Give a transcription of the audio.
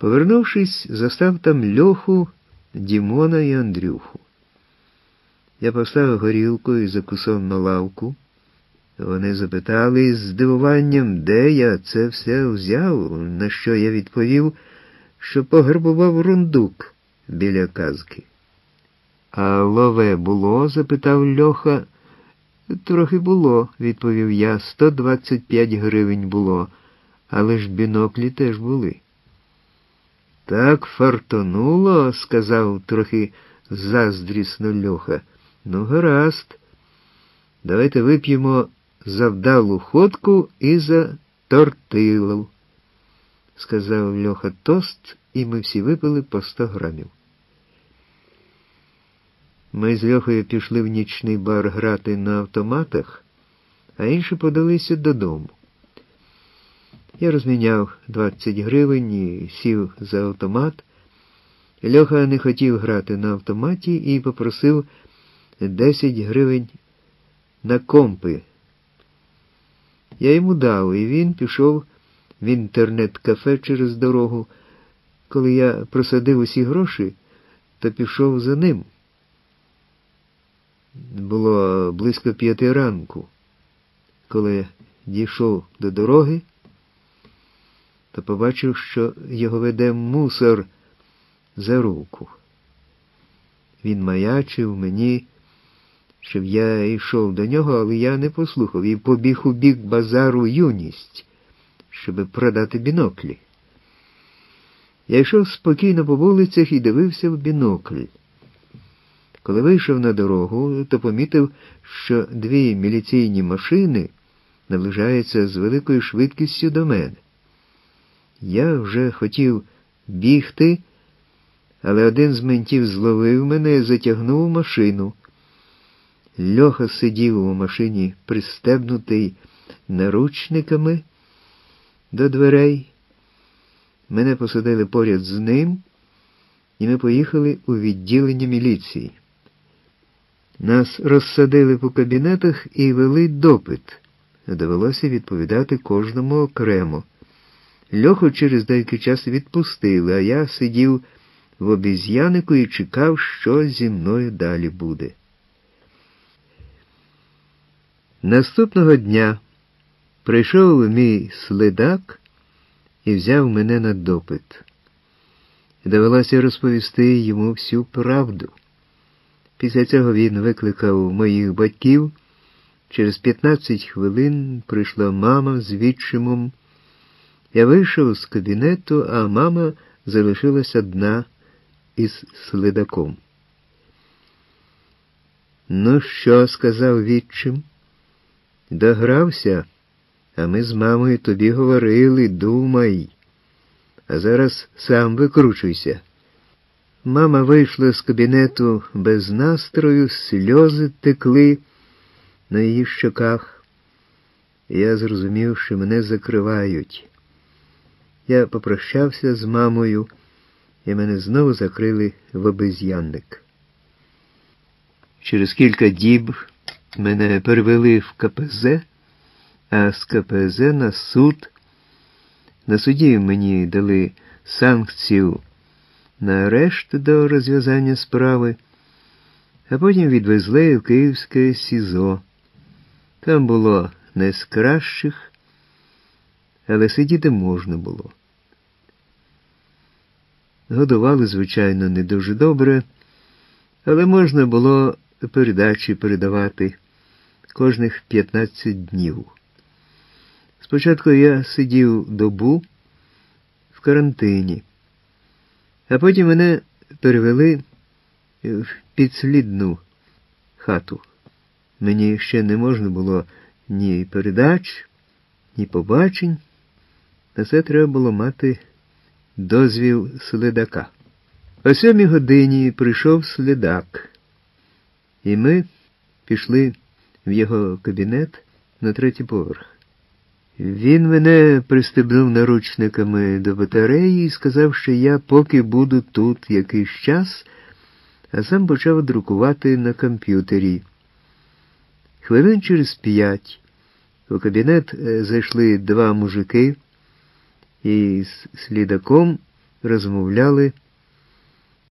Повернувшись, застав там Льоху, Дімона і Андрюху. Я поставив горілку і закусон на лавку. Вони запитали з здивуванням, де я це все взяв, на що я відповів, що пограбував рундук біля казки. «А лове було?» – запитав Льоха. «Трохи було», – відповів я, 125 гривень було, але ж біноклі теж були. «Так фартонуло», – сказав трохи заздрісно Льоха. «Ну, гаразд. Давайте вип'ємо за вдалу ходку і за тортилов», – сказав Льоха тост, і ми всі випили по 100 грамів. Ми з Льохою пішли в нічний бар грати на автоматах, а інші подалися додому. Я розміняв 20 гривень і сів за автомат. Льоха не хотів грати на автоматі і попросив 10 гривень на компи. Я йому дав, і він пішов в інтернет-кафе через дорогу. Коли я просадив усі гроші, то пішов за ним. Було близько 5 ранку. Коли я дійшов до дороги, то побачив, що його веде мусор за руку. Він маячив мені, щоб я йшов до нього, але я не послухав і побіг у бік базару «Юність», щоб продати біноклі. Я йшов спокійно по вулицях і дивився в бінокль. Коли вийшов на дорогу, то помітив, що 2 міліційні машини наближаються з великою швидкістю до мене. Я вже хотів бігти, але один з ментів зловив мене і затягнув у машину. Льоха сидів у машині, пристебнутий наручниками до дверей. Мене посадили поряд з ним, і ми поїхали у відділення міліції. Нас розсадили по кабінетах і вели допит. Довелося відповідати кожному окремо. Льоху через деякий час відпустили, а я сидів в обіз'янику і чекав, що зі мною далі буде. Наступного дня прийшов мій слідак і взяв мене на допит. Довелося розповісти йому всю правду. Після цього він викликав моїх батьків. Через 15 хвилин прийшла мама з відчимом. Я вийшов з кабінету, а мама залишилась одна із слідаком. «Ну що?» – сказав відчим. «Догрався, а ми з мамою тобі говорили, думай. А зараз сам викручуйся». Мама вийшла з кабінету без настрою, сльози текли на її щоках. Я зрозумів, що мене закривають. Я попрощався з мамою, і мене знову закрили в обезьянник. Через кілька діб мене перевели в КПЗ, а з КПЗ на суд. На суді мені дали санкцію на арешт до розв'язання справи, а потім відвезли в Київське СІЗО. Там було не з кращих, але сидіти можна було. Годували, звичайно, не дуже добре, але можна було передачі передавати кожних 15 днів. Спочатку я сидів добу в карантині, а потім мене перевели в підслідну хату. Мені ще не можна було ні передач, ні побачень. На це треба було мати дозвіл слідака. О 7 годині прийшов слідак, і ми пішли в його кабінет на 3-й поверх. Він мене пристебнув наручниками до батареї і сказав, що я поки буду тут якийсь час, а сам почав друкувати на комп'ютері. Хвилин через 5 у кабінет зайшли 2 мужики і з слідаком розмовляли